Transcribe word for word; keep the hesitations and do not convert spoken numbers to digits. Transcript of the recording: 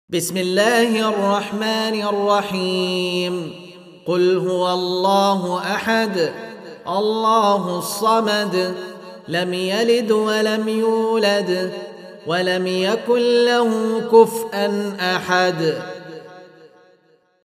بسم الله الرحمن الرحيم. قل هو الله أحد الله الصمد لم يلد ولم يولد ولم يكن له كفؤا أحد.